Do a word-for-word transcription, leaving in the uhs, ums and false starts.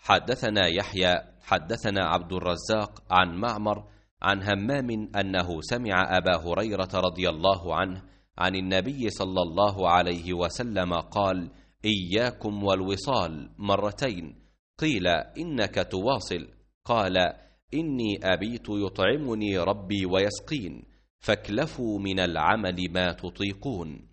حدثنا يحيى حدثنا عبد الرزاق عن معمر عن همام أنه سمع أبا هريرة رضي الله عنه عن النبي صلى الله عليه وسلم قال: إياكم والوصال مرتين. قيل: إنك تواصل؟ قال: إني أبيت يطعمني ربي ويسقين، فاكلفوا من العمل ما تطيقون.